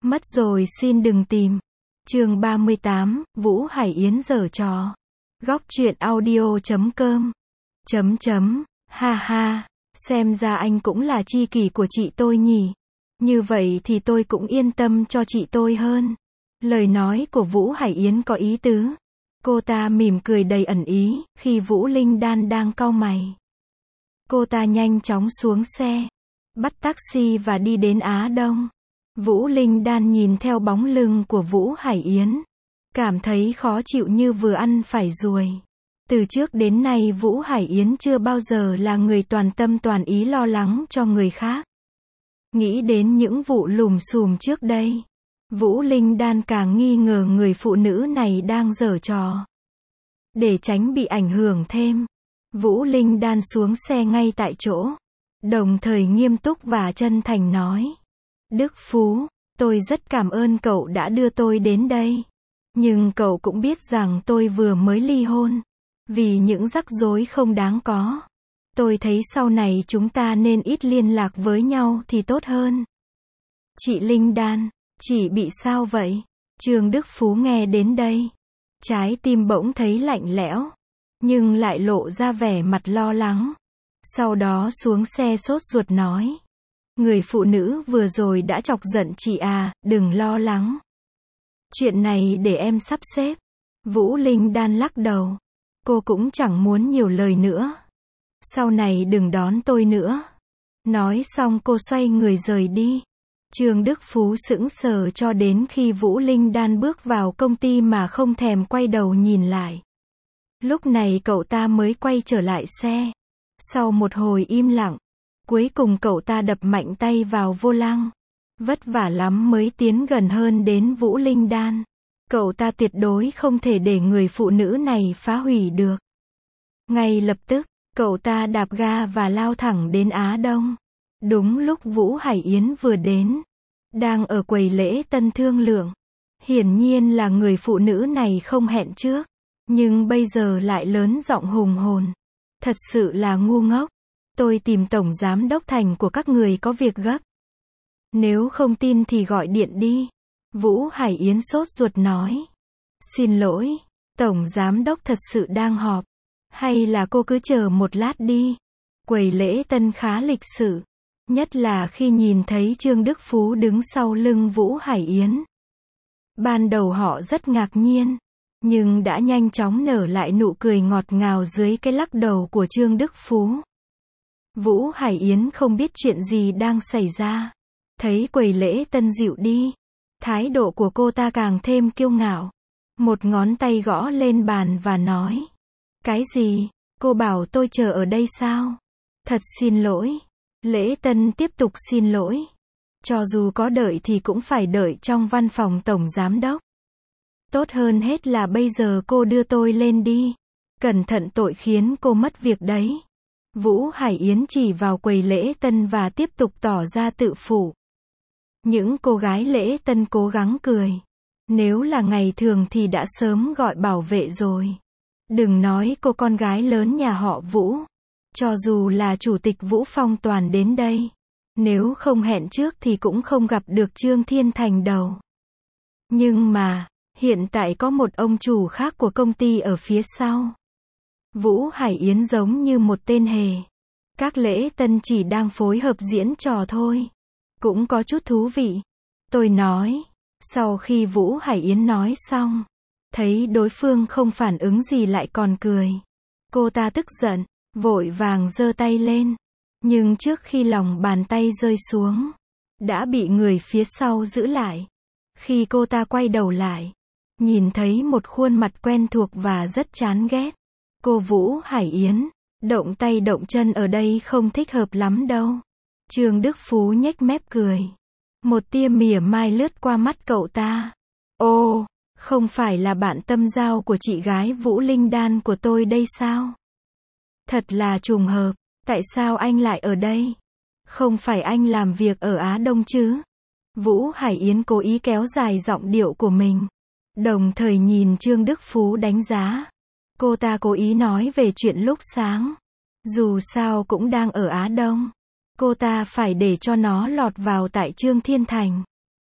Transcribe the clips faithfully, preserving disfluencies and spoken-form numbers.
Mất rồi xin đừng tìm. Chương ba mươi tám, Vũ Hải Yến giở trò. Góc truyện audio chấm com. Chấm chấm, ha ha, xem ra anh cũng là tri kỷ của chị tôi nhỉ. Như vậy thì tôi cũng yên tâm cho chị tôi hơn. Lời nói của Vũ Hải Yến có ý tứ. Cô ta mỉm cười đầy ẩn ý, khi Vũ Linh Đan đang cau mày. Cô ta nhanh chóng xuống xe, bắt taxi và đi đến Á Đông. Vũ Linh Đan nhìn theo bóng lưng của Vũ Hải Yến, cảm thấy khó chịu như vừa ăn phải ruồi. Từ trước đến nay Vũ Hải Yến chưa bao giờ là người toàn tâm toàn ý lo lắng cho người khác. Nghĩ đến những vụ lùm xùm trước đây, Vũ Linh Đan càng nghi ngờ người phụ nữ này đang giở trò. Để tránh bị ảnh hưởng thêm, Vũ Linh Đan xuống xe ngay tại chỗ, đồng thời nghiêm túc và chân thành nói. Đức Phú, tôi rất cảm ơn cậu đã đưa tôi đến đây. Nhưng cậu cũng biết rằng tôi vừa mới ly hôn. Vì những rắc rối không đáng có. Tôi thấy sau này chúng ta nên ít liên lạc với nhau thì tốt hơn. Chị Linh Đan, chị bị sao vậy? Trương Đức Phú nghe đến đây, trái tim bỗng thấy lạnh lẽo, nhưng lại lộ ra vẻ mặt lo lắng. Sau đó xuống xe sốt ruột nói. Người phụ nữ vừa rồi đã chọc giận chị à, đừng lo lắng. Chuyện này để em sắp xếp. Vũ Linh Đan lắc đầu. Cô cũng chẳng muốn nhiều lời nữa. Sau này đừng đón tôi nữa. Nói xong cô xoay người rời đi. Trương Đức Phú sững sờ cho đến khi Vũ Linh Đan bước vào công ty mà không thèm quay đầu nhìn lại. Lúc này cậu ta mới quay trở lại xe. Sau một hồi im lặng, cuối cùng cậu ta đập mạnh tay vào vô lăng. Vất vả lắm mới tiến gần hơn đến Vũ Linh Đan. Cậu ta tuyệt đối không thể để người phụ nữ này phá hủy được. Ngay lập tức, cậu ta đạp ga và lao thẳng đến Á Đông. Đúng lúc Vũ Hải Yến vừa đến, đang ở quầy lễ tân thương lượng. Hiển nhiên là người phụ nữ này không hẹn trước, nhưng bây giờ lại lớn giọng hùng hồn. Thật sự là ngu ngốc. Tôi tìm tổng giám đốc Thành của các người có việc gấp. Nếu không tin thì gọi điện đi. Vũ Hải Yến sốt ruột nói. Xin lỗi, tổng giám đốc thật sự đang họp. Hay là cô cứ chờ một lát đi. Quầy lễ tân khá lịch sự. Nhất là khi nhìn thấy Trương Đức Phú đứng sau lưng Vũ Hải Yến. Ban đầu họ rất ngạc nhiên, nhưng đã nhanh chóng nở lại nụ cười ngọt ngào dưới cái lắc đầu của Trương Đức Phú. Vũ Hải Yến không biết chuyện gì đang xảy ra. Thấy quầy lễ tân dịu đi, thái độ của cô ta càng thêm kiêu ngạo. Một ngón tay gõ lên bàn và nói. Cái gì? Cô bảo tôi chờ ở đây sao? Thật xin lỗi. Lễ tân tiếp tục xin lỗi. Cho dù có đợi thì cũng phải đợi trong văn phòng tổng giám đốc. Tốt hơn hết là bây giờ cô đưa tôi lên đi. Cẩn thận tội khiến cô mất việc đấy. Vũ Hải Yến chỉ vào quầy lễ tân và tiếp tục tỏ ra tự phụ. Những cô gái lễ tân cố gắng cười. Nếu là ngày thường thì đã sớm gọi bảo vệ rồi. Đừng nói cô con gái lớn nhà họ Vũ. Cho dù là chủ tịch Vũ Phong Toàn đến đây, nếu không hẹn trước thì cũng không gặp được Trương Thiên Thành đâu. Nhưng mà, hiện tại có một ông chủ khác của công ty ở phía sau. Vũ Hải Yến giống như một tên hề. Các lễ tân chỉ đang phối hợp diễn trò thôi. Cũng có chút thú vị. Tôi nói. Sau khi Vũ Hải Yến nói xong, thấy đối phương không phản ứng gì lại còn cười. Cô ta tức giận, vội vàng giơ tay lên. Nhưng trước khi lòng bàn tay rơi xuống, đã bị người phía sau giữ lại. Khi cô ta quay đầu lại, nhìn thấy một khuôn mặt quen thuộc và rất chán ghét. Cô Vũ Hải Yến, động tay động chân ở đây không thích hợp lắm đâu. Trương Đức Phú nhếch mép cười. Một tia mỉa mai lướt qua mắt cậu ta. Ô, không phải là bạn tâm giao của chị gái Vũ Linh Đan của tôi đây sao? Thật là trùng hợp, tại sao anh lại ở đây? Không phải anh làm việc ở Á Đông chứ? Vũ Hải Yến cố ý kéo dài giọng điệu của mình, đồng thời nhìn Trương Đức Phú đánh giá. Cô ta cố ý nói về chuyện lúc sáng. Dù sao cũng đang ở Á Đông. Cô ta phải để cho nó lọt vào tại Trương Thiên Thành.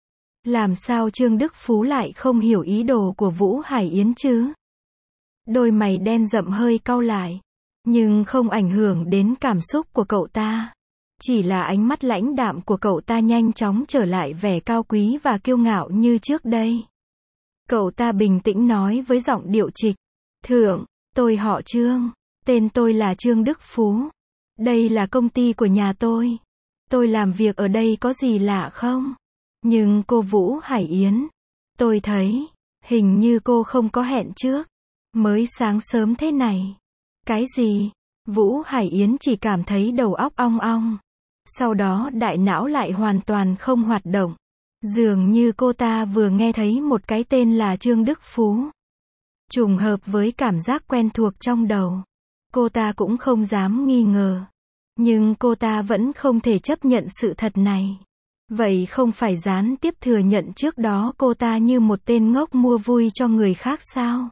Làm sao Trương Đức Phú lại không hiểu ý đồ của Vũ Hải Yến chứ? Đôi mày đen rậm hơi cau lại, nhưng không ảnh hưởng đến cảm xúc của cậu ta. Chỉ là ánh mắt lãnh đạm của cậu ta nhanh chóng trở lại vẻ cao quý và kiêu ngạo như trước đây. Cậu ta bình tĩnh nói với giọng điệu trịch. Thượng, tôi họ Trương. Tên tôi là Trương Đức Phú. Đây là công ty của nhà tôi. Tôi làm việc ở đây có gì lạ không? Nhưng cô Vũ Hải Yến, tôi thấy, hình như cô không có hẹn trước. Mới sáng sớm thế này. Cái gì? Vũ Hải Yến chỉ cảm thấy đầu óc ong ong. Sau đó đại não lại hoàn toàn không hoạt động. Dường như cô ta vừa nghe thấy một cái tên là Trương Đức Phú. Trùng hợp với cảm giác quen thuộc trong đầu. Cô ta cũng không dám nghi ngờ. Nhưng cô ta vẫn không thể chấp nhận sự thật này. Vậy không phải gián tiếp thừa nhận trước đó cô ta như một tên ngốc mua vui cho người khác sao?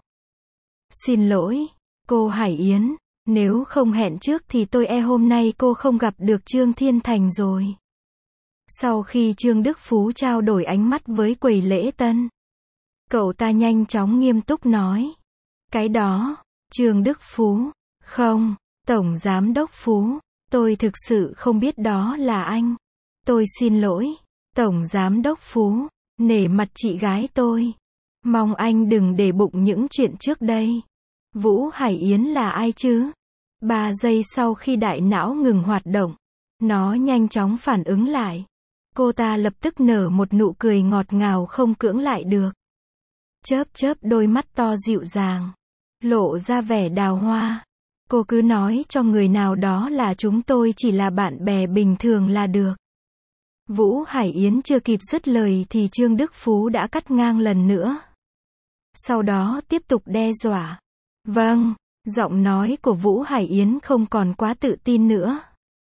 Xin lỗi, cô Hải Yến. Nếu không hẹn trước thì tôi e hôm nay cô không gặp được Trương Thiên Thành rồi. Sau khi Trương Đức Phú trao đổi ánh mắt với quầy lễ tân, cậu ta nhanh chóng nghiêm túc nói. Cái đó, Trương Đức Phú, không, Tổng Giám Đốc Phú, tôi thực sự không biết đó là anh. Tôi xin lỗi, Tổng Giám Đốc Phú, nể mặt chị gái tôi. Mong anh đừng để bụng những chuyện trước đây. Vũ Hải Yến là ai chứ? Ba giây sau khi đại não ngừng hoạt động, nó nhanh chóng phản ứng lại. Cô ta lập tức nở một nụ cười ngọt ngào không cưỡng lại được. Chớp chớp đôi mắt to dịu dàng, lộ ra vẻ đào hoa. Cô cứ nói cho người nào đó là chúng tôi chỉ là bạn bè bình thường là được. Vũ Hải Yến chưa kịp dứt lời thì Trương Đức Phú đã cắt ngang lần nữa. Sau đó tiếp tục đe dọa. Vâng, giọng nói của Vũ Hải Yến không còn quá tự tin nữa.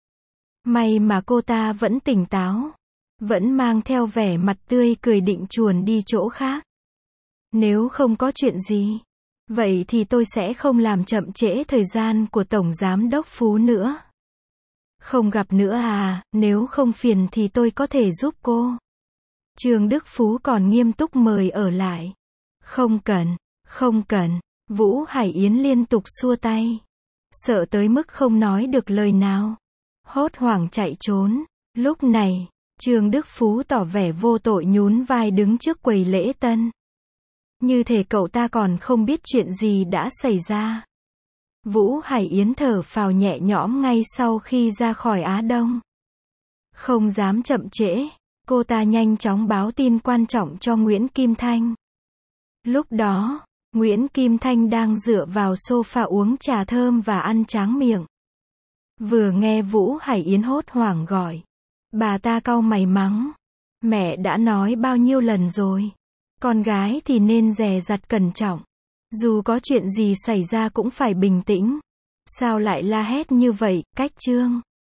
May mà cô ta vẫn tỉnh táo, vẫn mang theo vẻ mặt tươi cười định chuồn đi chỗ khác. Nếu không có chuyện gì, vậy thì tôi sẽ không làm chậm trễ thời gian của Tổng Giám Đốc Phú nữa. Không gặp nữa à, nếu không phiền thì tôi có thể giúp cô. Trương Đức Phú còn nghiêm túc mời ở lại. Không cần, không cần. Vũ Hải Yến liên tục xua tay. Sợ tới mức không nói được lời nào. Hốt hoảng chạy trốn. Lúc này, Trương Đức Phú tỏ vẻ vô tội nhún vai đứng trước quầy lễ tân. Như thể cậu ta còn không biết chuyện gì đã xảy ra. Vũ Hải Yến thở phào nhẹ nhõm ngay sau khi ra khỏi Á Đông. Không dám chậm trễ, cô ta nhanh chóng báo tin quan trọng cho Nguyễn Kim Thanh. Lúc đó, Nguyễn Kim Thanh đang dựa vào sofa uống trà thơm và ăn tráng miệng. Vừa nghe Vũ Hải Yến hốt hoảng gọi, bà ta cau mày mắng. Mẹ đã nói bao nhiêu lần rồi. Con gái thì nên dè dặt cẩn trọng. Dù có chuyện gì xảy ra cũng phải bình tĩnh. Sao lại la hét như vậy, cách Trương?